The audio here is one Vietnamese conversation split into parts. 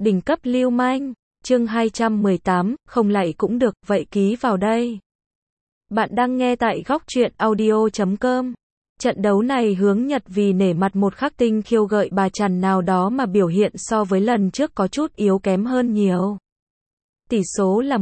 Đỉnh cấp lưu manh, chương 218, không lạy cũng được, vậy ký vào đây. Bạn đang nghe tại góc truyện audio.com. Trận đấu này Hướng Nhật vì nể mặt một Khắc Tinh khiêu gợi bà chằn nào đó mà biểu hiện so với lần trước có chút yếu kém hơn nhiều. Tỷ số là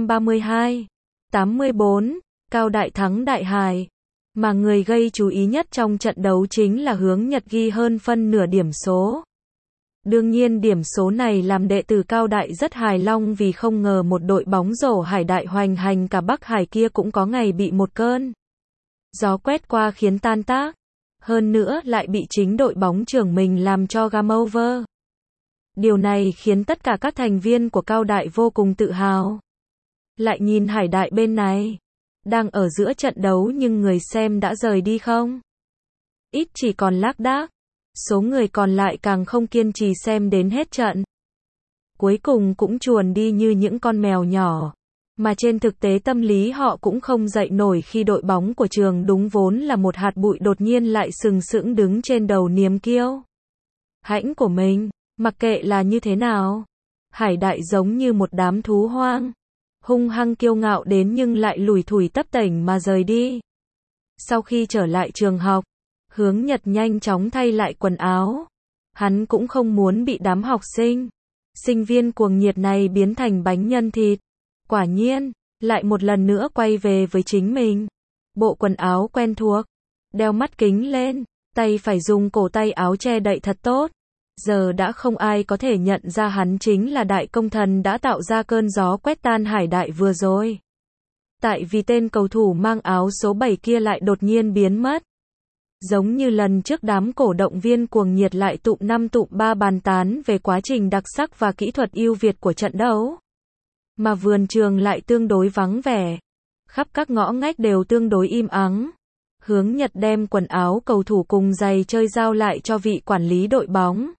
132-84, Cao Đại thắng Đại Hải. Mà người gây chú ý nhất trong trận đấu chính là Hướng Nhật ghi hơn phân nửa điểm số. Đương nhiên điểm số này làm đệ tử Cao Đại rất hài lòng vì không ngờ một đội bóng rổ Hải Đại hoành hành cả Bắc Hải kia cũng có ngày bị một cơn gió quét qua khiến tan tác. Hơn nữa lại bị chính đội bóng trưởng mình làm cho game over. Điều này khiến tất cả các thành viên của Cao Đại vô cùng tự hào. Lại nhìn Hải Đại bên này, đang ở giữa trận đấu nhưng người xem đã rời đi không? Ít chỉ còn lác đác. Số người còn lại càng không kiên trì xem đến hết trận. Cuối cùng cũng chuồn đi như những con mèo nhỏ. Mà trên thực tế tâm lý họ cũng không dậy nổi khi đội bóng của trường đúng vốn là một hạt bụi đột nhiên lại sừng sững đứng trên đầu niềm kiêu hãnh của mình. Mặc kệ là như thế nào, Hải Đại giống như một đám thú hoang, hung hăng kiêu ngạo đến nhưng lại lủi thủi tấp tểnh mà rời đi. Sau khi trở lại trường học, Hướng Nhật nhanh chóng thay lại quần áo. Hắn cũng không muốn bị đám học sinh viên cuồng nhiệt này biến thành bánh nhân thịt. Quả nhiên, lại một lần nữa quay về với chính mình. Bộ quần áo quen thuộc, đeo mắt kính lên, tay phải dùng cổ tay áo che đậy thật tốt. Giờ đã không ai có thể nhận ra hắn chính là đại công thần đã tạo ra cơn gió quét tan Hải Đại vừa rồi. Tại vì tên cầu thủ mang áo số 7 kia lại đột nhiên biến mất. Giống như lần trước đám cổ động viên cuồng nhiệt lại tụm 5 tụm 3 bàn tán về quá trình đặc sắc và kỹ thuật ưu việt của trận đấu. Mà vườn trường lại tương đối vắng vẻ. Khắp các ngõ ngách đều tương đối im ắng. Hướng Nhật đem quần áo cầu thủ cùng giày chơi giao lại cho vị quản lý đội bóng.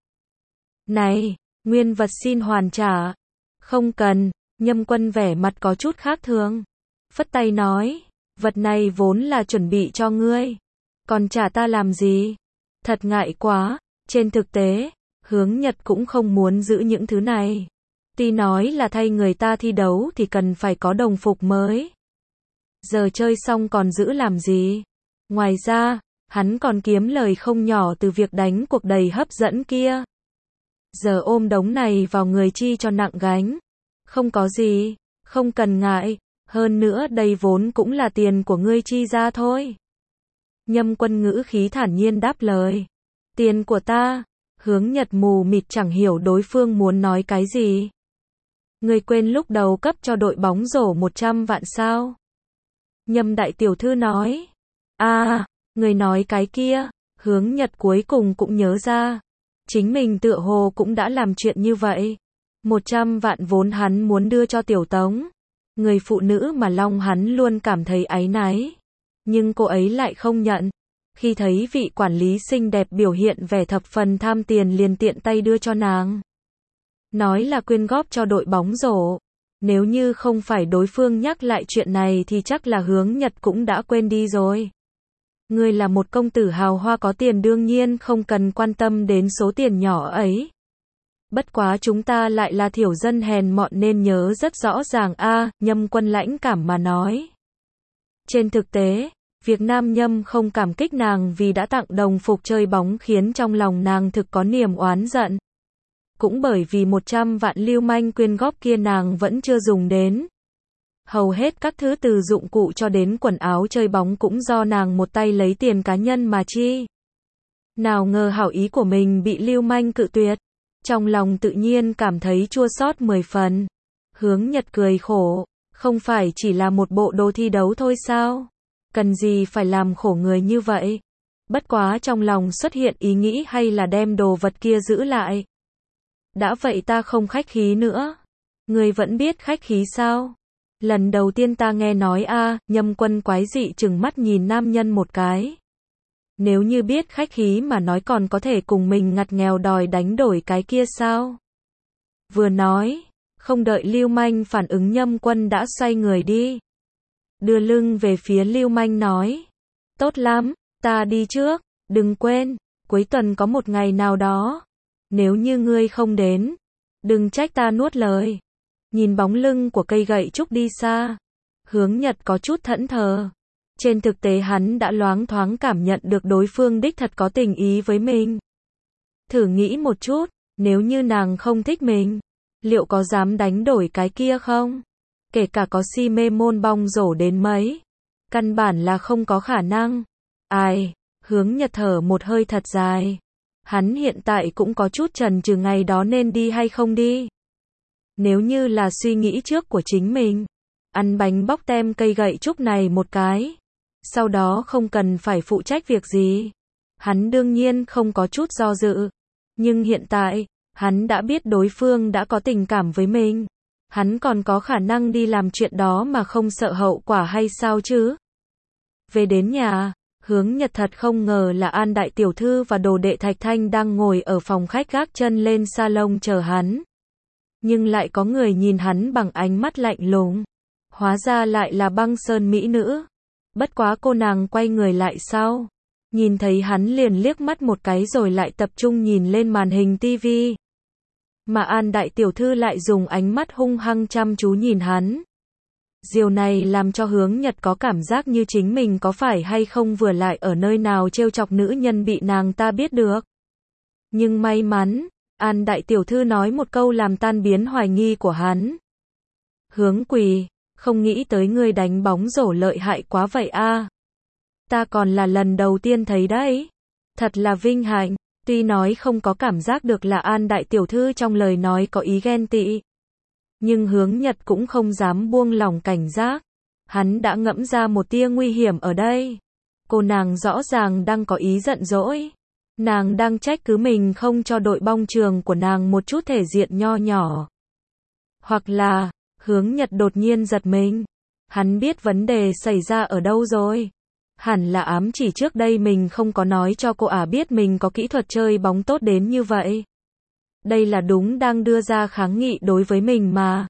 Này, nguyên vật xin hoàn trả. Không cần, Nhâm Quân vẻ mặt có chút khác thường. Phất tay nói, vật này vốn là chuẩn bị cho ngươi. Còn trả ta làm gì? Thật ngại quá. Trên thực tế, Hướng Nhật cũng không muốn giữ những thứ này. Tuy nói là thay người ta thi đấu thì cần phải có đồng phục mới. Giờ chơi xong còn giữ làm gì? Ngoài ra, hắn còn kiếm lời không nhỏ từ việc đánh cuộc đầy hấp dẫn kia. Giờ ôm đống này vào người chi cho nặng gánh. Không có gì, không cần ngại. Hơn nữa đây vốn cũng là tiền của ngươi chi ra thôi. Nhâm Quân ngữ khí thản nhiên đáp lời. Tiền của ta? Hướng Nhật mù mịt chẳng hiểu đối phương muốn nói cái gì. Ngươi quên lúc đầu cấp cho đội bóng rổ 100 vạn sao? Nhâm đại tiểu thư nói. Người nói cái kia. Hướng Nhật cuối cùng cũng nhớ ra. Chính mình tựa hồ cũng đã làm chuyện như vậy. 100 vạn vốn hắn muốn đưa cho Tiểu Tống. Người phụ nữ mà lòng hắn luôn cảm thấy áy náy. Nhưng cô ấy lại không nhận. Khi thấy vị quản lý xinh đẹp biểu hiện vẻ thập phần tham tiền liền tiện tay đưa cho nàng. Nói là quyên góp cho đội bóng rổ. Nếu như không phải đối phương nhắc lại chuyện này thì chắc là Hướng Nhật cũng đã quên đi rồi. Ngươi là một công tử hào hoa có tiền đương nhiên không cần quan tâm đến số tiền nhỏ ấy. Bất quá chúng ta lại là thiểu dân hèn mọn nên nhớ rất rõ ràng Nhâm Quân lãnh cảm mà nói. Trên thực tế, việc nam Nhâm không cảm kích nàng vì đã tặng đồng phục chơi bóng khiến trong lòng nàng thực có niềm oán giận. Cũng bởi vì 100 vạn lưu manh quyên góp kia nàng vẫn chưa dùng đến. Hầu hết các thứ từ dụng cụ cho đến quần áo chơi bóng cũng do nàng một tay lấy tiền cá nhân mà chi. Nào ngờ hảo ý của mình bị lưu manh cự tuyệt. Trong lòng tự nhiên cảm thấy chua xót 10 phần. Hướng Nhật cười khổ. Không phải chỉ là một bộ đồ thi đấu thôi sao? Cần gì phải làm khổ người như vậy? Bất quá trong lòng xuất hiện ý nghĩ hay là đem đồ vật kia giữ lại. Đã vậy ta không khách khí nữa. Người vẫn biết khách khí sao? Lần đầu tiên ta nghe nói Nhâm Quân quái dị trừng mắt nhìn nam nhân một cái. Nếu như biết khách khí mà nói còn có thể cùng mình ngặt nghèo đòi đánh đổi cái kia sao? Vừa nói, không đợi lưu manh phản ứng Nhâm Quân đã xoay người đi. Đưa lưng về phía lưu manh nói. Tốt lắm, ta đi trước, đừng quên, cuối tuần có một ngày nào đó. Nếu như ngươi không đến, Đừng trách ta nuốt lời. Nhìn bóng lưng của cây gậy trúc đi xa, Hướng Nhật có chút thẫn thờ. Trên thực tế hắn đã loáng thoáng cảm nhận được đối phương đích thật có tình ý với mình. Thử nghĩ một chút, nếu như nàng không thích mình, liệu có dám đánh đổi cái kia không? Kể cả có si mê môn bong rổ đến mấy, căn bản là không có khả năng. Ai, Hướng Nhật thở một hơi thật dài. Hắn hiện tại cũng có chút chần chừ ngày đó nên đi hay không đi. Nếu như là suy nghĩ trước của chính mình, ăn bánh bóc tem cây gậy trúc này một cái, sau đó không cần phải phụ trách việc gì, hắn đương nhiên không có chút do dự. Nhưng hiện tại, hắn đã biết đối phương đã có tình cảm với mình. Hắn còn có khả năng đi làm chuyện đó mà không sợ hậu quả hay sao chứ? Về đến nhà, Hướng Nhật thật không ngờ là An đại tiểu thư và đồ đệ Thạch Thanh đang ngồi ở phòng khách gác chân lên salon chờ hắn. Nhưng lại có người nhìn hắn bằng ánh mắt lạnh lùng. Hóa ra lại là Băng Sơn mỹ nữ. Bất quá cô nàng quay người lại sau, nhìn thấy hắn liền liếc mắt một cái rồi lại tập trung nhìn lên màn hình tivi. Mà An đại tiểu thư lại dùng ánh mắt hung hăng chăm chú nhìn hắn. Điều này làm cho Hướng Nhật có cảm giác như chính mình có phải hay không vừa lại ở nơi nào trêu chọc nữ nhân bị nàng ta biết được. Nhưng may mắn, An đại tiểu thư nói một câu làm tan biến hoài nghi của hắn. Hướng Quỳ, không nghĩ tới ngươi đánh bóng rổ lợi hại quá vậy a. Ta còn là lần đầu tiên thấy đấy. Thật là vinh hạnh. Tuy nói không có cảm giác được là An đại tiểu thư trong lời nói có ý ghen tị, nhưng Hướng Nhật cũng không dám buông lỏng cảnh giác. Hắn đã ngẫm ra một tia nguy hiểm ở đây. Cô nàng rõ ràng đang có ý giận dỗi. Nàng đang trách cứ mình không cho đội bóng trường của nàng một chút thể diện nho nhỏ. Hoặc là, Hướng Nhật đột nhiên giật mình. Hắn biết vấn đề xảy ra ở đâu rồi. Hẳn là ám chỉ trước đây mình không có nói cho cô biết mình có kỹ thuật chơi bóng tốt đến như vậy. Đây là đúng đang đưa ra kháng nghị đối với mình mà.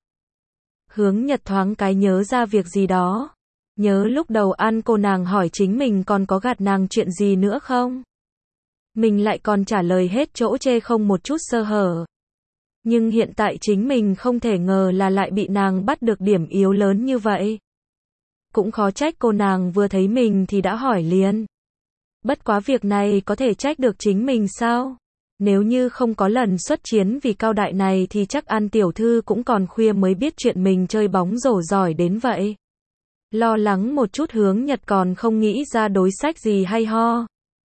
Hướng Nhật thoáng cái nhớ ra việc gì đó. Nhớ lúc đầu ăn cô nàng hỏi chính mình còn có gạt nàng chuyện gì nữa không? Mình lại còn trả lời hết chỗ chê không một chút sơ hở. Nhưng hiện tại chính mình không thể ngờ là lại bị nàng bắt được điểm yếu lớn như vậy. Cũng khó trách cô nàng vừa thấy mình thì đã hỏi liền. Bất quá việc này có thể trách được chính mình sao? Nếu như không có lần xuất chiến vì cao đại này thì chắc An tiểu thư cũng còn khuya mới biết chuyện mình chơi bóng rổ giỏi đến vậy. Lo lắng một chút Hướng Nhật còn không nghĩ ra đối sách gì hay ho.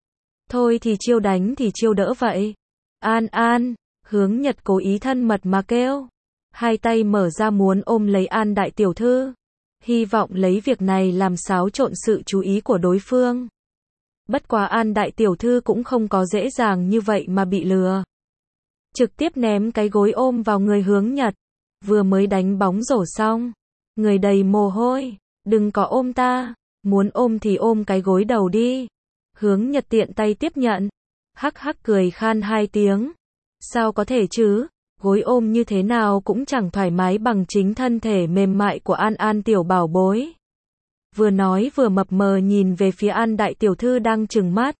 Thôi thì chiêu đánh thì chiêu đỡ vậy. An An, Hướng Nhật cố ý thân mật mà kêu. Hai tay mở ra muốn ôm lấy An đại tiểu thư. Hy vọng lấy việc này làm xáo trộn sự chú ý của đối phương. Bất quá An đại tiểu thư cũng không có dễ dàng như vậy mà bị lừa. Trực tiếp ném cái gối ôm vào người Hướng Nhật. Vừa mới đánh bóng rổ xong. Người đầy mồ hôi. Đừng có ôm ta. Muốn ôm thì ôm cái gối đầu đi. Hướng Nhật tiện tay tiếp nhận. Hắc hắc cười khan hai tiếng. Sao có thể chứ? Gối ôm như thế nào cũng chẳng thoải mái bằng chính thân thể mềm mại của An An tiểu bảo bối. Vừa nói vừa mập mờ nhìn về phía An đại tiểu thư đang trừng mắt.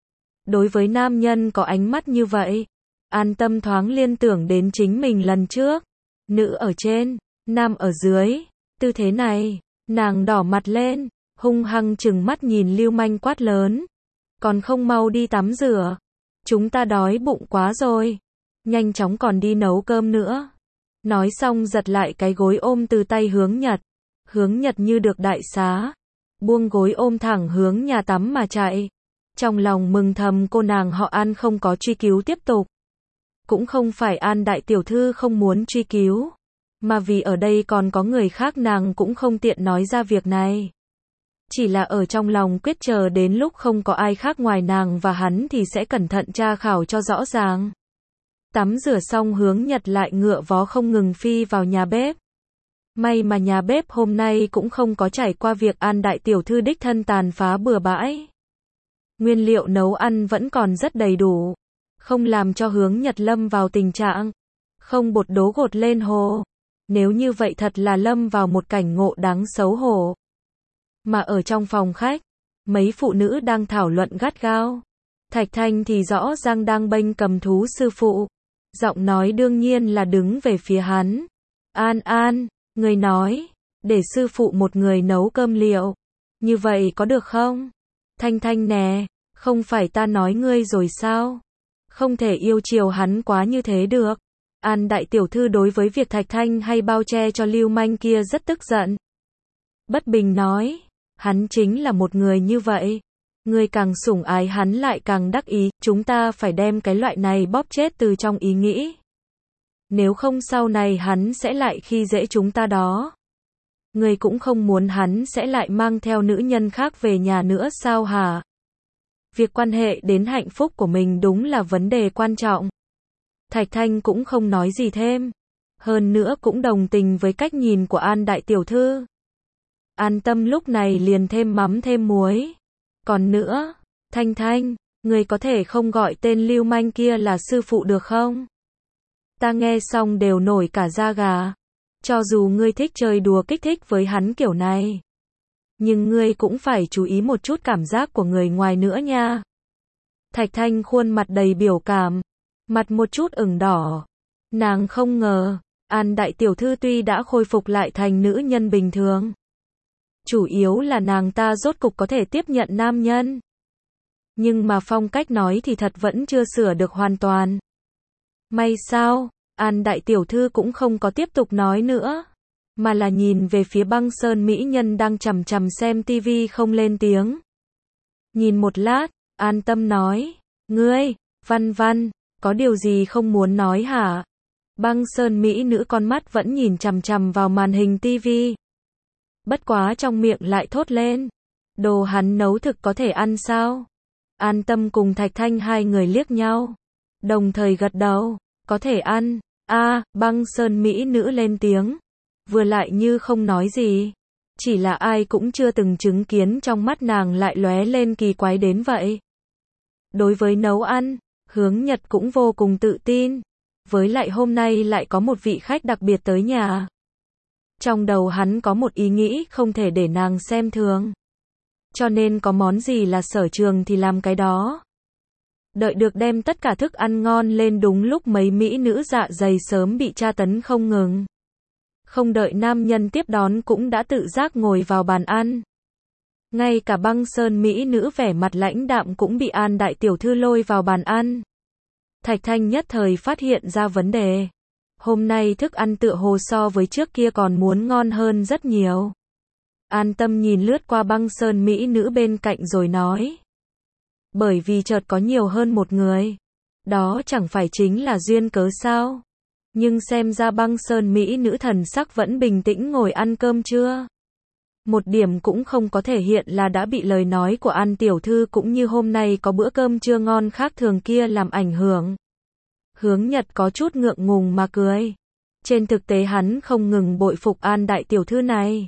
Đối với nam nhân có ánh mắt như vậy, An tâm thoáng liên tưởng đến chính mình lần trước. Nữ ở trên, nam ở dưới. Tư thế này, nàng đỏ mặt lên, hung hăng trừng mắt nhìn lưu manh quát lớn. Còn không mau đi tắm rửa. Chúng ta đói bụng quá rồi. Nhanh chóng còn đi nấu cơm nữa. Nói xong giật lại cái gối ôm từ tay Hướng Nhật. Hướng Nhật như được đại xá. Buông gối ôm thẳng hướng nhà tắm mà chạy. Trong lòng mừng thầm cô nàng họ An không có truy cứu tiếp tục. Cũng không phải An đại tiểu thư không muốn truy cứu. Mà vì ở đây còn có người khác nàng cũng không tiện nói ra việc này. Chỉ là ở trong lòng quyết chờ đến lúc không có ai khác ngoài nàng và hắn thì sẽ cẩn thận tra khảo cho rõ ràng. Tắm rửa xong Hướng Nhật lại ngựa vó không ngừng phi vào nhà bếp. May mà nhà bếp hôm nay cũng không có trải qua việc An đại tiểu thư đích thân tàn phá bừa bãi. Nguyên liệu nấu ăn vẫn còn rất đầy đủ. Không làm cho Hướng Nhật lâm vào tình trạng không bột đố gột lên hồ. Nếu như vậy thật là lâm vào một cảnh ngộ đáng xấu hổ. Mà ở trong phòng khách, mấy phụ nữ đang thảo luận gắt gao. Thạch Thanh thì rõ ràng đang bênh cầm thú sư phụ. Giọng nói đương nhiên là đứng về phía hắn. An An, người nói, để sư phụ một người nấu cơm liệu. Như vậy có được không? Thanh Thanh nè, không phải ta nói ngươi rồi sao? Không thể yêu chiều hắn quá như thế được. An đại tiểu thư đối với việc Thạch Thanh hay bao che cho lưu manh kia rất tức giận. Bất bình nói, hắn chính là một người như vậy. Ngươi càng sủng ái hắn lại càng đắc ý, chúng ta phải đem cái loại này bóp chết từ trong ý nghĩ. Nếu không sau này hắn sẽ lại khi dễ chúng ta đó. Ngươi cũng không muốn hắn sẽ lại mang theo nữ nhân khác về nhà nữa sao hả? Việc quan hệ đến hạnh phúc của mình đúng là vấn đề quan trọng. Thạch Thanh cũng không nói gì thêm. Hơn nữa cũng đồng tình với cách nhìn của An đại tiểu thư. An Tâm lúc này liền thêm mắm thêm muối. Còn nữa, Thanh Thanh, người có thể không gọi tên lưu manh kia là sư phụ được không? Ta nghe xong đều nổi cả da gà. Cho dù ngươi thích chơi đùa kích thích với hắn kiểu này, nhưng ngươi cũng phải chú ý một chút cảm giác của người ngoài nữa nha. Thạch Thanh khuôn mặt đầy biểu cảm, mặt một chút ửng đỏ. Nàng không ngờ, An đại tiểu thư tuy đã khôi phục lại thành nữ nhân bình thường. Chủ yếu là nàng ta rốt cục có thể tiếp nhận nam nhân. Nhưng mà phong cách nói thì thật vẫn chưa sửa được hoàn toàn. May sao, An đại tiểu thư cũng không có tiếp tục nói nữa, mà là nhìn về phía Băng Sơn mỹ nhân đang chằm chằm xem tivi không lên tiếng. Nhìn một lát, An Tâm nói, ngươi, Văn Văn, có điều gì không muốn nói hả? Băng Sơn mỹ nữ con mắt vẫn nhìn chằm chằm vào màn hình tivi. Bất quá trong miệng lại thốt lên, đồ hắn nấu thực có thể ăn sao? An Tâm cùng Thạch Thanh hai người liếc nhau, đồng thời gật đầu, có thể ăn. Băng Sơn mỹ nữ lên tiếng, vừa lại như không nói gì. Chỉ là ai cũng chưa từng chứng kiến trong mắt nàng lại lóe lên kỳ quái đến vậy. Đối với nấu ăn, Hướng Nhật cũng vô cùng tự tin. Với lại hôm nay lại có một vị khách đặc biệt tới nhà. Trong đầu hắn có một ý nghĩ không thể để nàng xem thường. Cho nên có món gì là sở trường thì làm cái đó. Đợi được đem tất cả thức ăn ngon lên đúng lúc mấy mỹ nữ dạ dày sớm bị tra tấn không ngừng. Không đợi nam nhân tiếp đón cũng đã tự giác ngồi vào bàn ăn. Ngay cả Băng Sơn mỹ nữ vẻ mặt lãnh đạm cũng bị An đại tiểu thư lôi vào bàn ăn. Thạch Thanh nhất thời phát hiện ra vấn đề. Hôm nay thức ăn tựa hồ so với trước kia còn muốn ngon hơn rất nhiều. An Tâm nhìn lướt qua Băng Sơn mỹ nữ bên cạnh rồi nói. Bởi vì chợt có nhiều hơn một người. Đó chẳng phải chính là duyên cớ sao? Nhưng xem ra Băng Sơn mỹ nữ thần sắc vẫn bình tĩnh ngồi ăn cơm chưa? Một điểm cũng không có thể hiện là đã bị lời nói của An tiểu thư cũng như hôm nay có bữa cơm trưa ngon khác thường kia làm ảnh hưởng. Hướng Nhật có chút ngượng ngùng mà cười. Trên thực tế hắn không ngừng bội phục An đại tiểu thư này.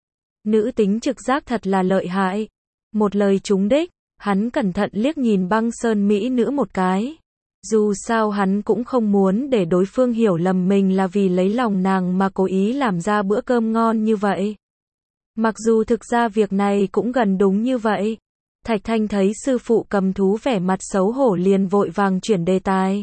Nữ tính trực giác thật là lợi hại. Một lời trúng đích, hắn cẩn thận liếc nhìn Băng Sơn mỹ nữ một cái. Dù sao hắn cũng không muốn để đối phương hiểu lầm mình là vì lấy lòng nàng mà cố ý làm ra bữa cơm ngon như vậy. Mặc dù thực ra việc này cũng gần đúng như vậy. Thạch Thanh thấy sư phụ cầm thú vẻ mặt xấu hổ liền vội vàng chuyển đề tài.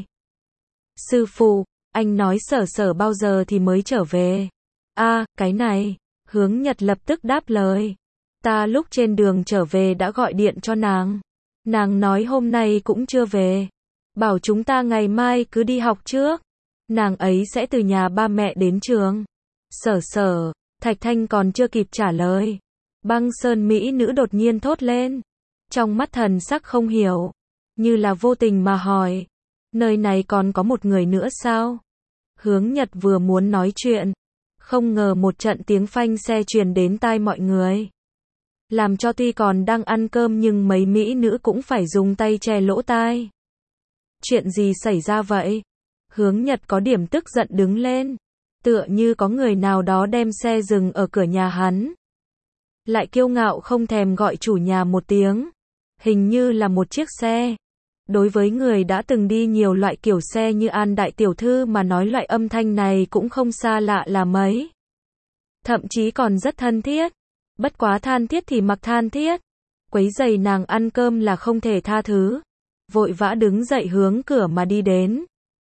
Sư phụ, anh nói Sở Sở bao giờ thì mới trở về? Cái này, Hướng Nhật lập tức đáp lời. Ta lúc trên đường trở về đã gọi điện cho nàng. Nàng nói hôm nay cũng chưa về. Bảo chúng ta ngày mai cứ đi học trước. Nàng ấy sẽ từ nhà ba mẹ đến trường. Sở Sở, Thạch Thanh còn chưa kịp trả lời. Băng Sơn mỹ nữ đột nhiên thốt lên. Trong mắt thần sắc không hiểu. Như là vô tình mà hỏi. Nơi này còn có một người nữa sao? Hướng Nhật vừa muốn nói chuyện. Không ngờ một trận tiếng phanh xe truyền đến tai mọi người. Làm cho tuy còn đang ăn cơm nhưng mấy mỹ nữ cũng phải dùng tay che lỗ tai. Chuyện gì xảy ra vậy? Hướng Nhật có điểm tức giận đứng lên. Tựa như có người nào đó đem xe dừng ở cửa nhà hắn. Lại kiêu ngạo không thèm gọi chủ nhà một tiếng. Hình như là một chiếc xe. Đối với người đã từng đi nhiều loại kiểu xe như An đại tiểu thư mà nói loại âm thanh này cũng không xa lạ là mấy. Thậm chí còn rất thân thiết. Bất quá than thiết thì mặc than thiết. Quấy rầy nàng ăn cơm là không thể tha thứ. Vội vã đứng dậy hướng cửa mà đi đến.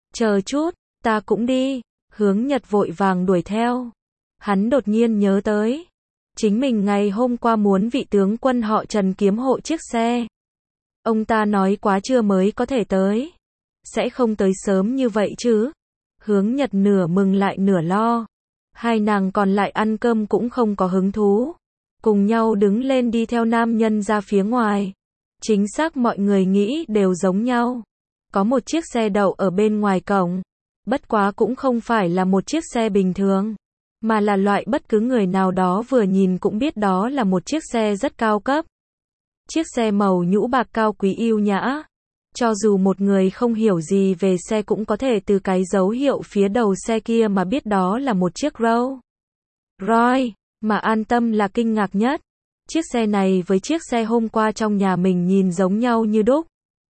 Chờ chút, ta cũng đi. Hướng Nhật vội vàng đuổi theo. Hắn đột nhiên nhớ tới. Chính mình ngày hôm qua muốn vị tướng quân họ Trần kiếm hộ chiếc xe. Ông ta nói quá trưa mới có thể tới. Sẽ không tới sớm như vậy chứ. Hướng Nhật nửa mừng lại nửa lo. Hai nàng còn lại ăn cơm cũng không có hứng thú. Cùng nhau đứng lên đi theo nam nhân ra phía ngoài. Chính xác mọi người nghĩ đều giống nhau. Có một chiếc xe đậu ở bên ngoài cổng. Bất quá cũng không phải là một chiếc xe bình thường. Mà là loại bất cứ người nào đó vừa nhìn cũng biết đó là một chiếc xe rất cao cấp. Chiếc xe màu nhũ bạc cao quý yêu nhã. Cho dù một người không hiểu gì về xe cũng có thể từ cái dấu hiệu phía đầu xe kia mà biết đó là một chiếc Rolls Royce, mà An Tâm là kinh ngạc nhất. Chiếc xe này với chiếc xe hôm qua trong nhà mình nhìn giống nhau như đúc.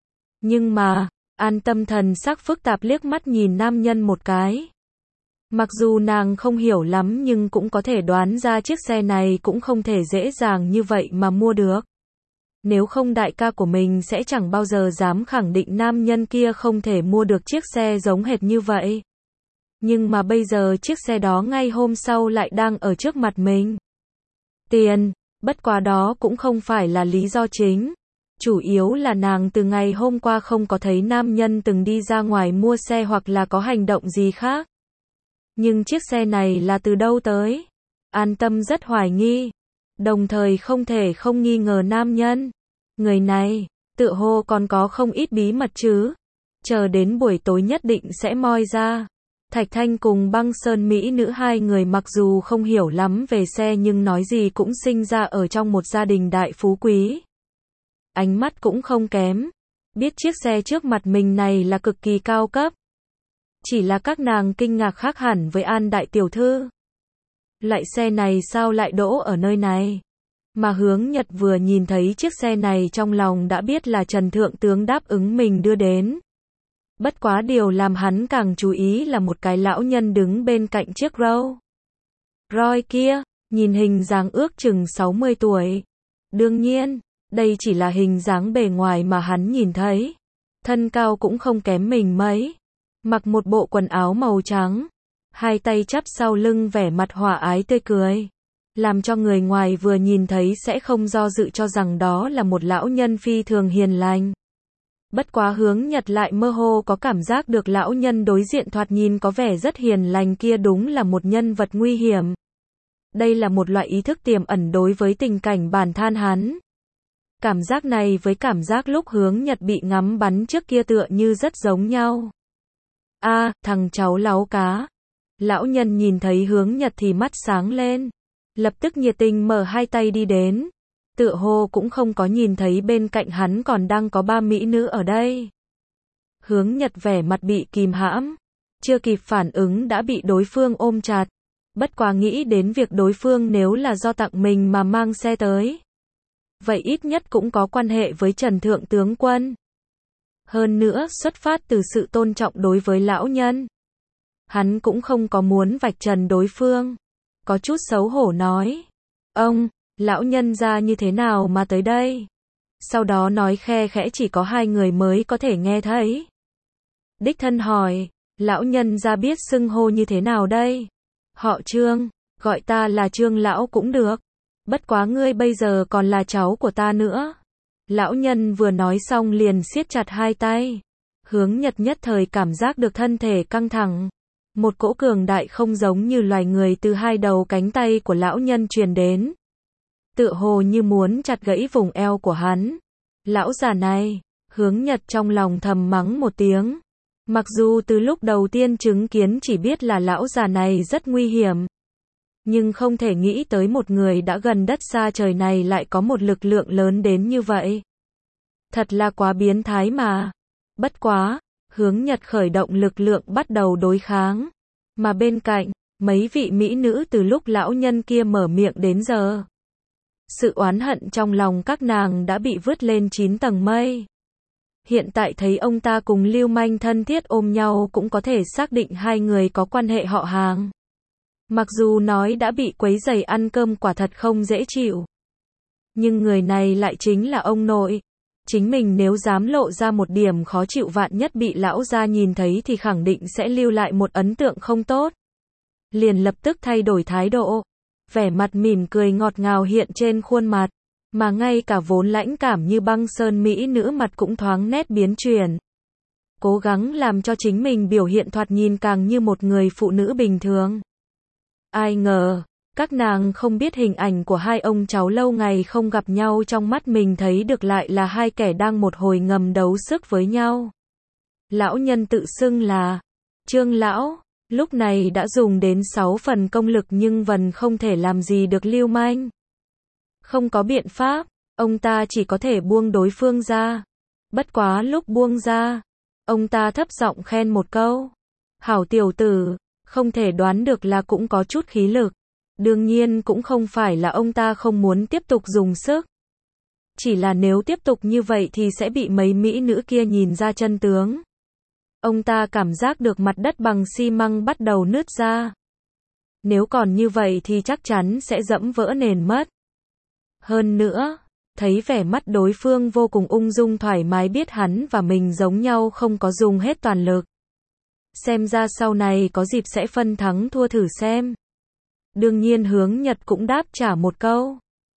Nhưng mà, An Tâm thần sắc phức tạp liếc mắt nhìn nam nhân một cái. Mặc dù nàng không hiểu lắm nhưng cũng có thể đoán ra chiếc xe này cũng không thể dễ dàng như vậy mà mua được. Nếu không đại ca của mình sẽ chẳng bao giờ dám khẳng định nam nhân kia không thể mua được chiếc xe giống hệt như vậy. Nhưng mà bây giờ chiếc xe đó ngay hôm sau lại đang ở trước mặt mình. Tiền, bất quá đó cũng không phải là lý do chính. Chủ yếu là nàng từ ngày hôm qua không có thấy nam nhân từng đi ra ngoài mua xe hoặc là có hành động gì khác. Nhưng chiếc xe này là từ đâu tới? An Tâm rất hoài nghi. Đồng thời không thể không nghi ngờ nam nhân. Người này, tựa hồ còn có không ít bí mật chứ. Chờ đến buổi tối nhất định sẽ moi ra. Thạch Thanh cùng Băng Sơn Mỹ nữ hai người mặc dù không hiểu lắm về xe nhưng nói gì cũng sinh ra ở trong một gia đình đại phú quý. Ánh mắt cũng không kém. Biết chiếc xe trước mặt mình này là cực kỳ cao cấp. Chỉ là các nàng kinh ngạc khác hẳn với An đại tiểu thư. Loại xe này sao lại đỗ ở nơi này? Mà Hướng Nhật vừa nhìn thấy chiếc xe này trong lòng đã biết là Trần Thượng Tướng đáp ứng mình đưa đến. Bất quá điều làm hắn càng chú ý là một cái lão nhân đứng bên cạnh chiếc Rolls Royce kia, nhìn hình dáng ước chừng 60 tuổi. Đương nhiên, đây chỉ là hình dáng bề ngoài mà hắn nhìn thấy. Thân cao cũng không kém mình mấy. Mặc một bộ quần áo màu trắng. Hai tay chắp sau lưng vẻ mặt hòa ái tươi cười. Làm cho người ngoài vừa nhìn thấy sẽ không do dự cho rằng đó là một lão nhân phi thường hiền lành. Bất quá Hướng Nhật lại mơ hồ có cảm giác được lão nhân đối diện thoạt nhìn có vẻ rất hiền lành kia đúng là một nhân vật nguy hiểm. Đây là một loại ý thức tiềm ẩn đối với tình cảnh bản thân hắn. Cảm giác này với cảm giác lúc Hướng Nhật bị ngắm bắn trước kia tựa như rất giống nhau. Thằng cháu láu cá. Lão nhân nhìn thấy Hướng Nhật thì mắt sáng lên. Lập tức nhiệt tình mở hai tay đi đến. Tựa hồ cũng không có nhìn thấy bên cạnh hắn còn đang có ba mỹ nữ ở đây. Hướng Nhật vẻ mặt bị kìm hãm. Chưa kịp phản ứng đã bị đối phương ôm chặt. Bất quá nghĩ đến việc đối phương nếu là do tặng mình mà mang xe tới. Vậy ít nhất cũng có quan hệ với Trần Thượng Tướng Quân. Hơn nữa xuất phát từ sự tôn trọng đối với lão nhân. Hắn cũng không có muốn vạch trần đối phương. Có chút xấu hổ nói. Ông, lão nhân ra như thế nào mà tới đây? Sau đó nói khe khẽ chỉ có hai người mới có thể nghe thấy. Đích thân hỏi, lão nhân ra biết xưng hô như thế nào đây? Họ Trương, gọi ta là Trương lão cũng được. Bất quá ngươi bây giờ còn là cháu của ta nữa. Lão nhân vừa nói xong liền siết chặt hai tay. Hướng Nhật nhất thời cảm giác được thân thể căng thẳng. Một cỗ cường đại không giống như loài người từ hai đầu cánh tay của lão nhân truyền đến. Tựa hồ như muốn chặt gãy vùng eo của hắn. Lão già này, Hướng Nhật trong lòng thầm mắng một tiếng. Mặc dù từ lúc đầu tiên chứng kiến chỉ biết là lão già này rất nguy hiểm. Nhưng không thể nghĩ tới một người đã gần đất xa trời này lại có một lực lượng lớn đến như vậy. Thật là quá biến thái mà. Bất quá, Hướng Nhật khởi động lực lượng bắt đầu đối kháng. Mà bên cạnh, mấy vị mỹ nữ từ lúc lão nhân kia mở miệng đến giờ. Sự oán hận trong lòng các nàng đã bị vứt lên 9 tầng mây. Hiện tại thấy ông ta cùng lưu manh thân thiết ôm nhau cũng có thể xác định hai người có quan hệ họ hàng. Mặc dù nói đã bị quấy rầy ăn cơm quả thật không dễ chịu. Nhưng người này lại chính là ông nội. Chính mình nếu dám lộ ra một điểm khó chịu vạn nhất bị lão gia nhìn thấy thì khẳng định sẽ lưu lại một ấn tượng không tốt. Liền lập tức thay đổi thái độ. Vẻ mặt mỉm cười ngọt ngào hiện trên khuôn mặt. Mà ngay cả vốn lãnh cảm như băng sơn mỹ nữ mặt cũng thoáng nét biến chuyển. Cố gắng làm cho chính mình biểu hiện thoạt nhìn càng như một người phụ nữ bình thường. Ai ngờ, các nàng không biết hình ảnh của hai ông cháu lâu ngày không gặp nhau trong mắt mình thấy được lại là hai kẻ đang một hồi ngầm đấu sức với nhau. Lão nhân tự xưng là Trương lão, lúc này đã dùng đến 6 phần công lực nhưng vẫn không thể làm gì được Lưu Manh. Không có biện pháp, ông ta chỉ có thể buông đối phương ra. Bất quá lúc buông ra, ông ta thấp giọng khen một câu. Hảo tiểu tử, không thể đoán được là cũng có chút khí lực. Đương nhiên cũng không phải là ông ta không muốn tiếp tục dùng sức. Chỉ là nếu tiếp tục như vậy thì sẽ bị mấy mỹ nữ kia nhìn ra chân tướng. Ông ta cảm giác được mặt đất bằng xi măng bắt đầu nứt ra. Nếu còn như vậy thì chắc chắn sẽ dẫm vỡ nền mất. Hơn nữa, thấy vẻ mắt đối phương vô cùng ung dung thoải mái biết hắn và mình giống nhau không có dùng hết toàn lực. Xem ra sau này có dịp sẽ phân thắng thua thử xem. Đương nhiên Hướng Nhật cũng đáp trả một câu.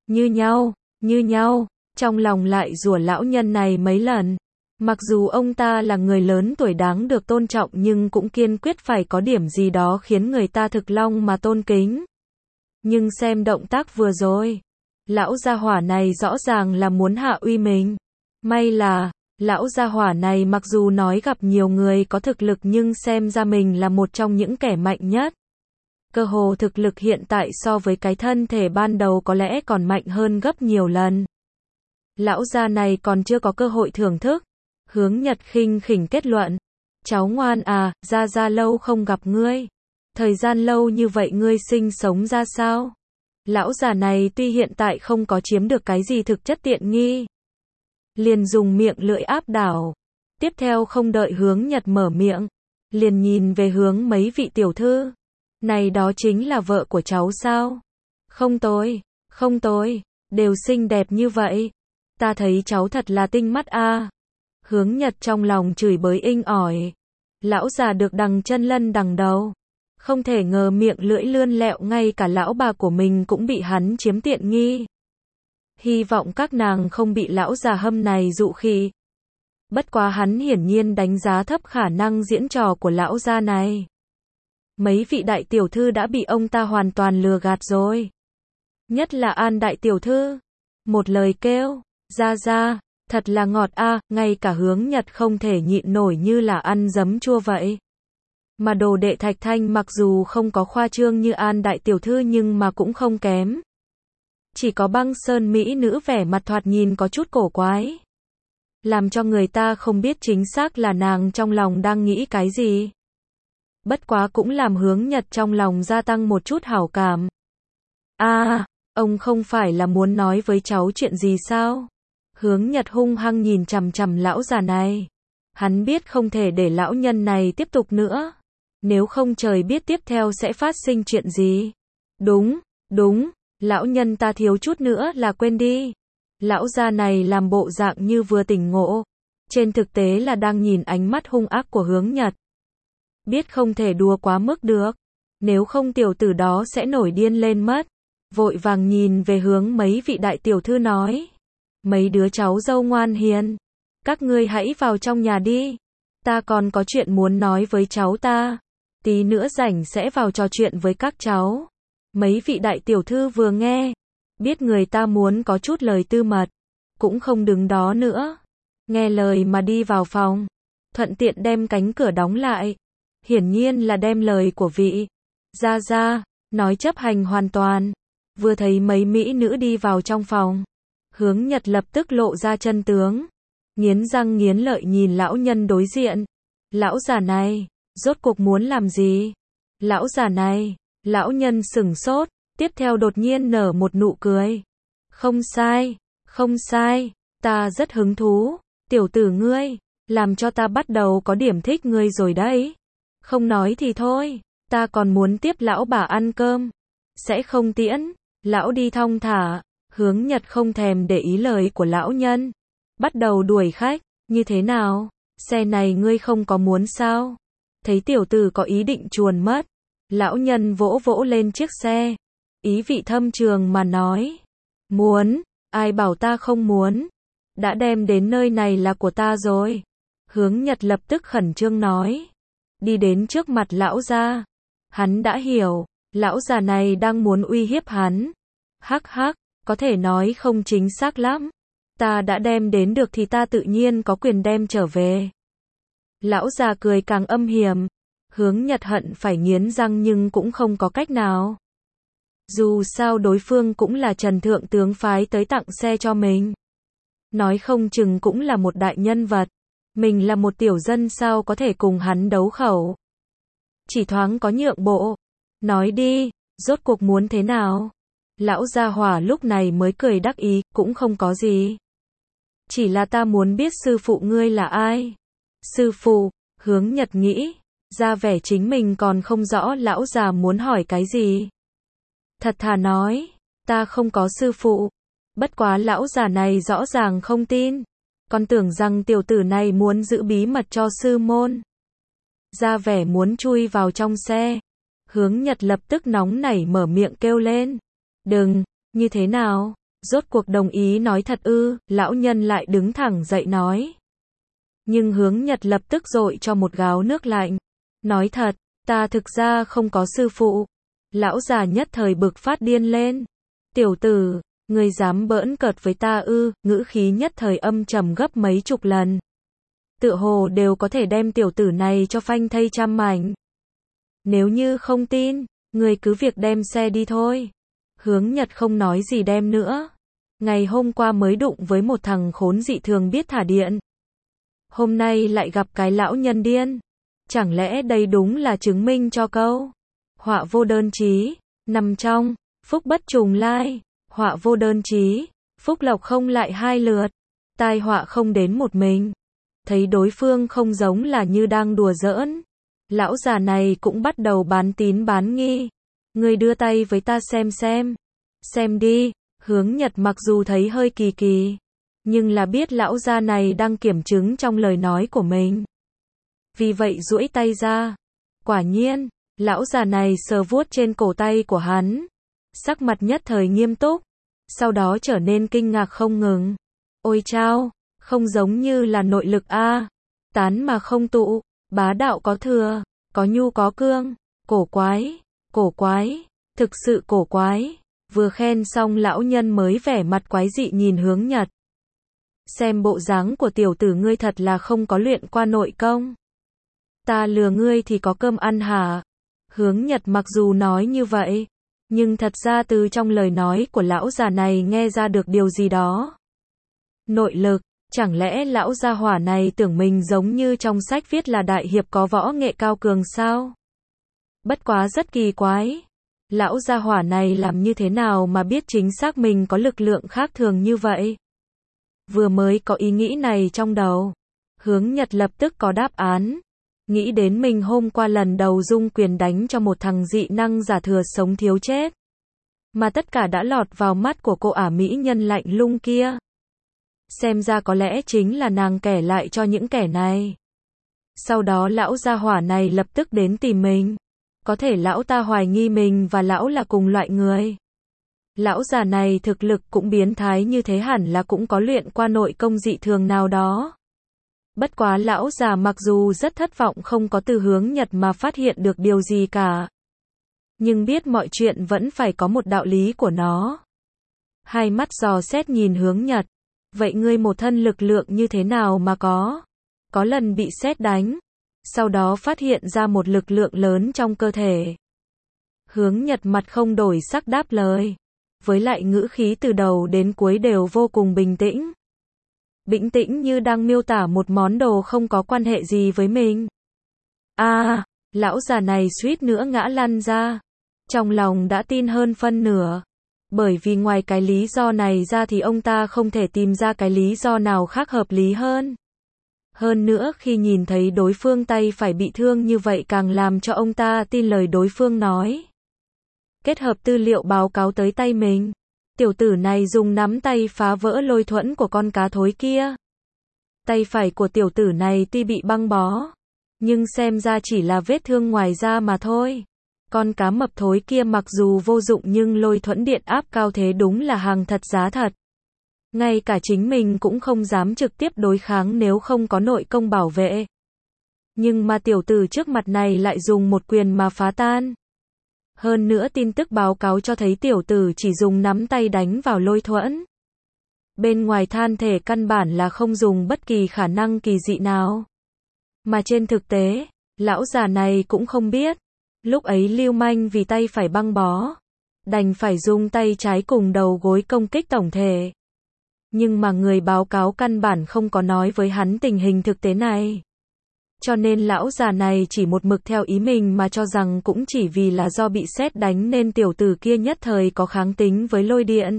Như nhau, trong lòng lại rủa lão nhân này mấy lần. Mặc dù ông ta là người lớn tuổi đáng được tôn trọng nhưng cũng kiên quyết phải có điểm gì đó khiến người ta thực lòng mà tôn kính. Nhưng xem động tác vừa rồi, lão gia hỏa này rõ ràng là muốn hạ uy mình. May là, lão gia hỏa này mặc dù nói gặp nhiều người có thực lực nhưng xem ra mình là một trong những kẻ mạnh nhất. Cơ hồ thực lực hiện tại so với cái thân thể ban đầu có lẽ còn mạnh hơn gấp nhiều lần. Lão gia này còn chưa có cơ hội thưởng thức. Hướng Nhật khinh khỉnh kết luận. Cháu ngoan à, gia lâu không gặp ngươi. Thời gian lâu như vậy ngươi sinh sống ra sao? Lão già này tuy hiện tại không có chiếm được cái gì thực chất tiện nghi. Liền dùng miệng lưỡi áp đảo. Tiếp theo không đợi Hướng Nhật mở miệng. Liền nhìn về hướng mấy vị tiểu thư. Này đó chính là vợ của cháu sao? Không tồi, đều xinh đẹp như vậy. Ta thấy cháu thật là tinh mắt a. Hướng Nhật trong lòng chửi bới inh ỏi. Lão già được đằng chân lân đằng đầu. Không thể ngờ miệng lưỡi lươn lẹo ngay cả lão bà của mình cũng bị hắn chiếm tiện nghi. Hy vọng các nàng không bị lão già hâm này dụ khỉ. Bất quá hắn hiển nhiên đánh giá thấp khả năng diễn trò của lão gia này. Mấy vị đại tiểu thư đã bị ông ta hoàn toàn lừa gạt rồi. Nhất là An đại tiểu thư. Một lời kêu, ra, thật là ngọt a, ngay cả Hướng Nhật không thể nhịn nổi như là ăn giấm chua vậy. Mà đồ đệ Thạch Thanh mặc dù không có khoa trương như An đại tiểu thư nhưng mà cũng không kém. Chỉ có băng sơn mỹ nữ vẻ mặt thoạt nhìn có chút cổ quái. Làm cho người ta không biết chính xác là nàng trong lòng đang nghĩ cái gì. Bất quá cũng làm Hướng Nhật trong lòng gia tăng một chút hảo cảm. Ông không phải là muốn nói với cháu chuyện gì sao? Hướng Nhật hung hăng nhìn chằm chằm lão già này. Hắn biết không thể để lão nhân này tiếp tục nữa. Nếu không trời biết tiếp theo sẽ phát sinh chuyện gì. Đúng, lão nhân ta thiếu chút nữa là quên đi. Lão già này làm bộ dạng như vừa tỉnh ngộ. Trên thực tế là đang nhìn ánh mắt hung ác của Hướng Nhật. Biết không thể đùa quá mức được. Nếu không tiểu tử đó sẽ nổi điên lên mất. Vội vàng nhìn về hướng mấy vị đại tiểu thư nói. Mấy đứa cháu dâu ngoan hiền. Các ngươi hãy vào trong nhà đi. Ta còn có chuyện muốn nói với cháu ta. Tí nữa rảnh sẽ vào trò chuyện với các cháu. Mấy vị đại tiểu thư vừa nghe. Biết người ta muốn có chút lời tư mật. Cũng không đứng đó nữa. Nghe lời mà đi vào phòng. Thuận tiện đem cánh cửa đóng lại. Hiển nhiên là đem lời của vị ra, nói chấp hành hoàn toàn. Vừa thấy mấy mỹ nữ đi vào trong phòng. Hướng Nhật lập tức lộ ra chân tướng. Nghiến răng nghiến lợi nhìn lão nhân đối diện. Lão già này, rốt cuộc muốn làm gì? Lão già này, lão nhân sửng sốt, tiếp theo đột nhiên nở một nụ cười. Không sai, ta rất hứng thú. Tiểu tử ngươi, làm cho ta bắt đầu có điểm thích ngươi rồi đấy. Không nói thì thôi, ta còn muốn tiếp lão bà ăn cơm. Sẽ không tiễn, lão đi thong thả. Hướng Nhật không thèm để ý lời của lão nhân. bắt đầu đuổi khách, như thế nào? Xe này ngươi không có muốn sao? Thấy tiểu tử có ý định chuồn mất, lão nhân vỗ vỗ lên chiếc xe, ý vị thâm trường mà nói, muốn, ai bảo ta không muốn, đã đem đến nơi này là của ta rồi. Hướng Nhật lập tức khẩn trương nói, đi đến trước mặt lão gia, hắn đã hiểu, lão già này đang muốn uy hiếp hắn. Hắc hắc, có thể nói không chính xác lắm, ta đã đem đến được thì ta tự nhiên có quyền đem trở về. Lão già cười càng âm hiểm, Hướng Nhật hận phải nghiến răng nhưng cũng không có cách nào. Dù sao đối phương cũng là Trần Thượng Tướng phái tới tặng xe cho mình. Nói không chừng cũng là một đại nhân vật. Mình là một tiểu dân sao có thể cùng hắn đấu khẩu. Chỉ thoáng có nhượng bộ. Nói đi, rốt cuộc muốn thế nào? Lão gia hỏa lúc này mới cười đắc ý, cũng không có gì. Chỉ là ta muốn biết sư phụ ngươi là ai? Sư phụ, Hướng Nhật nghĩ, ra vẻ chính mình còn không rõ lão già muốn hỏi cái gì. Thật thà nói, ta không có sư phụ. Bất quá lão già này rõ ràng không tin. Còn tưởng rằng tiểu tử này muốn giữ bí mật cho sư môn. Ra vẻ muốn chui vào trong xe. Hướng Nhật lập tức nóng nảy mở miệng kêu lên. Đừng, như thế nào? Rốt cuộc đồng ý nói thật ư? Lão nhân lại đứng thẳng dậy nói. Nhưng Hướng Nhật lập tức dội cho một gáo nước lạnh. Nói thật, ta thực ra không có sư phụ. Lão già nhất thời bực phát điên lên. Tiểu tử, ngươi dám bỡn cợt với ta ư? Ngữ khí nhất thời âm trầm gấp mấy chục lần. Tựa hồ đều có thể đem tiểu tử này cho phanh thây trăm mảnh. Nếu như không tin, ngươi cứ việc đem xe đi thôi. Hướng Nhật không nói gì đem nữa. Ngày hôm qua mới đụng với một thằng khốn dị thường biết thả điện. Hôm nay lại gặp cái lão nhân điên. Chẳng lẽ đây đúng là chứng minh cho câu họa vô đơn chí, nằm trong phúc bất trùng lai, họa vô đơn chí, phúc lộc không lại hai lượt, tai họa không đến một mình. Thấy đối phương không giống là như đang đùa giỡn, lão già này cũng bắt đầu bán tín bán nghi. Ngươi đưa tay với ta xem. Xem đi. Hướng Nhật mặc dù thấy hơi kỳ kỳ, nhưng là biết lão già này đang kiểm chứng trong lời nói của mình. Vì vậy duỗi tay ra. Quả nhiên, lão già này sờ vuốt trên cổ tay của hắn. Sắc mặt nhất thời nghiêm túc. Sau đó trở nên kinh ngạc không ngừng. Ôi chao, không giống như là nội lực a, tán mà không tụ, bá đạo có thừa, có nhu có cương, cổ quái, thực sự cổ quái. Vừa khen xong lão nhân mới vẻ mặt quái dị nhìn Hướng Nhật. Xem bộ dáng của tiểu tử ngươi thật là không có luyện qua nội công. Ta lừa ngươi thì có cơm ăn hả? Hướng Nhật mặc dù nói như vậy, nhưng thật ra từ trong lời nói của lão già này nghe ra được điều gì đó. Nội lực, chẳng lẽ lão gia hỏa này tưởng mình giống như trong sách viết là đại hiệp có võ nghệ cao cường sao? Bất quá rất kỳ quái. Lão gia hỏa này làm như thế nào mà biết chính xác mình có lực lượng khác thường như vậy? Vừa mới có ý nghĩ này trong đầu, Hướng Nhật lập tức có đáp án. Nghĩ đến mình hôm qua lần đầu dung quyền đánh cho một thằng dị năng giả thừa sống thiếu chết. Mà tất cả đã lọt vào mắt của cô ả mỹ nhân lạnh lùng kia. Xem ra có lẽ chính là nàng kể lại cho những kẻ này. Sau đó lão gia hỏa này lập tức đến tìm mình. Có thể lão ta hoài nghi mình và lão là cùng loại người. Lão già này thực lực cũng biến thái như thế hẳn là cũng có luyện qua nội công dị thường nào đó. Bất quá lão già mặc dù rất thất vọng không có từ Hướng Nhật mà phát hiện được điều gì cả. Nhưng biết mọi chuyện vẫn phải có một đạo lý của nó. Hai mắt dò xét nhìn Hướng Nhật. Vậy ngươi một thân lực lượng như thế nào mà có? Có lần bị sét đánh. Sau đó phát hiện ra một lực lượng lớn trong cơ thể. Hướng Nhật mặt không đổi sắc đáp lời. Với lại ngữ khí từ đầu đến cuối đều vô cùng bình tĩnh. Bình tĩnh như đang miêu tả một món đồ không có quan hệ gì với mình. Lão già này suýt nữa ngã lăn ra. Trong lòng đã tin hơn phân nửa. Bởi vì ngoài cái lý do này ra thì ông ta không thể tìm ra cái lý do nào khác hợp lý hơn. Hơn nữa khi nhìn thấy đối phương tay phải bị thương như vậy càng làm cho ông ta tin lời đối phương nói. Kết hợp tư liệu báo cáo tới tay mình. Tiểu tử này dùng nắm tay phá vỡ lôi thuẫn của con cá thối kia. Tay phải của tiểu tử này tuy bị băng bó, nhưng xem ra chỉ là vết thương ngoài da mà thôi. Con cá mập thối kia mặc dù vô dụng nhưng lôi thuẫn điện áp cao thế đúng là hàng thật giá thật. Ngay cả chính mình cũng không dám trực tiếp đối kháng nếu không có nội công bảo vệ. Nhưng mà tiểu tử trước mặt này lại dùng một quyền mà phá tan. Hơn nữa tin tức báo cáo cho thấy tiểu tử chỉ dùng nắm tay đánh vào lôi thuẫn. Bên ngoài than thể căn bản là không dùng bất kỳ khả năng kỳ dị nào. Mà trên thực tế, lão già này cũng không biết. Lúc ấy lưu manh vì tay phải băng bó, đành phải dùng tay trái cùng đầu gối công kích tổng thể. Nhưng mà người báo cáo căn bản không có nói với hắn tình hình thực tế này. Cho nên lão già này chỉ một mực theo ý mình mà cho rằng cũng chỉ vì là do bị sét đánh nên tiểu tử kia nhất thời có kháng tính với lôi điện.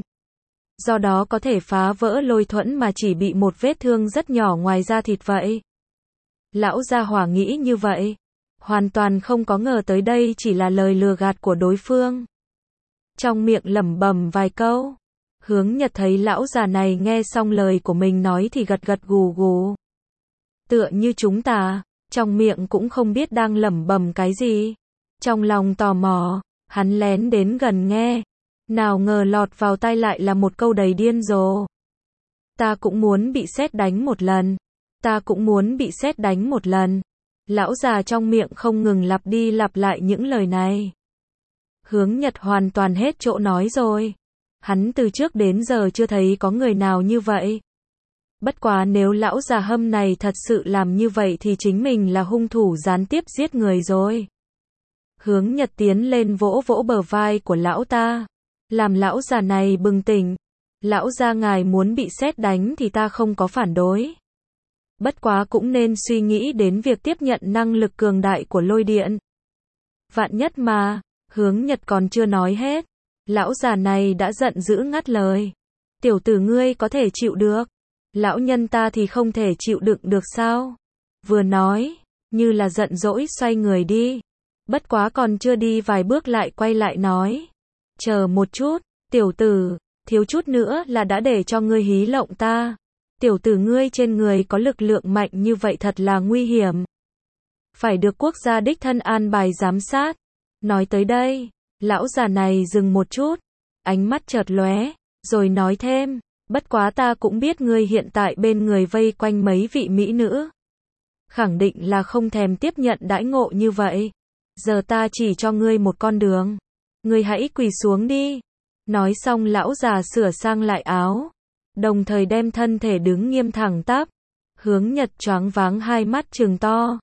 Do đó có thể phá vỡ lôi thuẫn mà chỉ bị một vết thương rất nhỏ ngoài da thịt vậy. Lão gia hỏa nghĩ như vậy. Hoàn toàn không có ngờ tới đây chỉ là lời lừa gạt của đối phương. Trong miệng lẩm bẩm vài câu. Hướng Nhật thấy lão già này nghe xong lời của mình nói thì gật gật gù gù. Tựa như chúng ta, trong miệng cũng không biết đang lẩm bẩm cái gì. Trong lòng tò mò, hắn lén đến gần nghe. Nào ngờ lọt vào tai lại là một câu đầy điên rồ. Ta cũng muốn bị sét đánh một lần. Ta cũng muốn bị sét đánh một lần. Lão già trong miệng không ngừng lặp đi lặp lại những lời này. Hướng Nhật hoàn toàn hết chỗ nói rồi. Hắn từ trước đến giờ chưa thấy có người nào như vậy. Bất quá nếu lão già hâm này thật sự làm như vậy thì chính mình là hung thủ gián tiếp giết người rồi. Hướng Nhật tiến lên vỗ vỗ bờ vai của lão ta. Làm lão già này bừng tỉnh. Lão gia ngài muốn bị sét đánh thì ta không có phản đối. Bất quá cũng nên suy nghĩ đến việc tiếp nhận năng lực cường đại của lôi điện. Vạn nhất mà, Hướng Nhật còn chưa nói hết. Lão già này đã giận dữ ngắt lời. Tiểu tử ngươi có thể chịu được. Lão nhân ta thì không thể chịu đựng được sao? Vừa nói, như là giận dỗi xoay người đi. Bất quá còn chưa đi vài bước lại quay lại nói. Chờ một chút, tiểu tử, thiếu chút nữa là đã để cho ngươi hí lộng ta. Tiểu tử ngươi trên người có lực lượng mạnh như vậy thật là nguy hiểm. Phải được quốc gia đích thân an bài giám sát. Nói tới đây, lão già này dừng một chút, ánh mắt chợt lóe, rồi nói thêm, bất quá ta cũng biết ngươi hiện tại bên người vây quanh mấy vị mỹ nữ. Khẳng định là không thèm tiếp nhận đãi ngộ như vậy. Giờ ta chỉ cho ngươi một con đường. Ngươi hãy quỳ xuống đi. Nói xong lão già sửa sang lại áo. Đồng thời đem thân thể đứng nghiêm thẳng tắp. Hướng Nhật choáng váng hai mắt trừng to.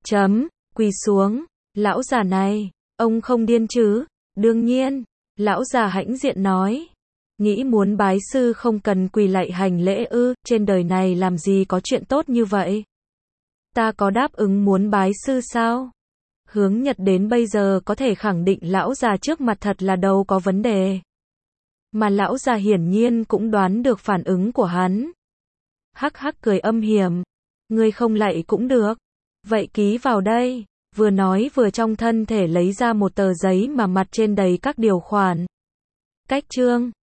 Quỳ xuống. Lão già này, ông không điên chứ? Đương nhiên. Lão già hãnh diện nói. Nghĩ muốn bái sư không cần quỳ lạy hành lễ ư? Trên đời này làm gì có chuyện tốt như vậy? Ta có đáp ứng muốn bái sư sao? Hướng Nhật đến bây giờ có thể khẳng định lão già trước mặt thật là đâu có vấn đề. Mà lão già hiển nhiên cũng đoán được phản ứng của hắn. Hắc hắc cười âm hiểm. Ngươi không lạy cũng được. Vậy ký vào đây. Vừa nói vừa trong thân thể lấy ra một tờ giấy mà mặt trên đầy các điều khoản. Cách chương.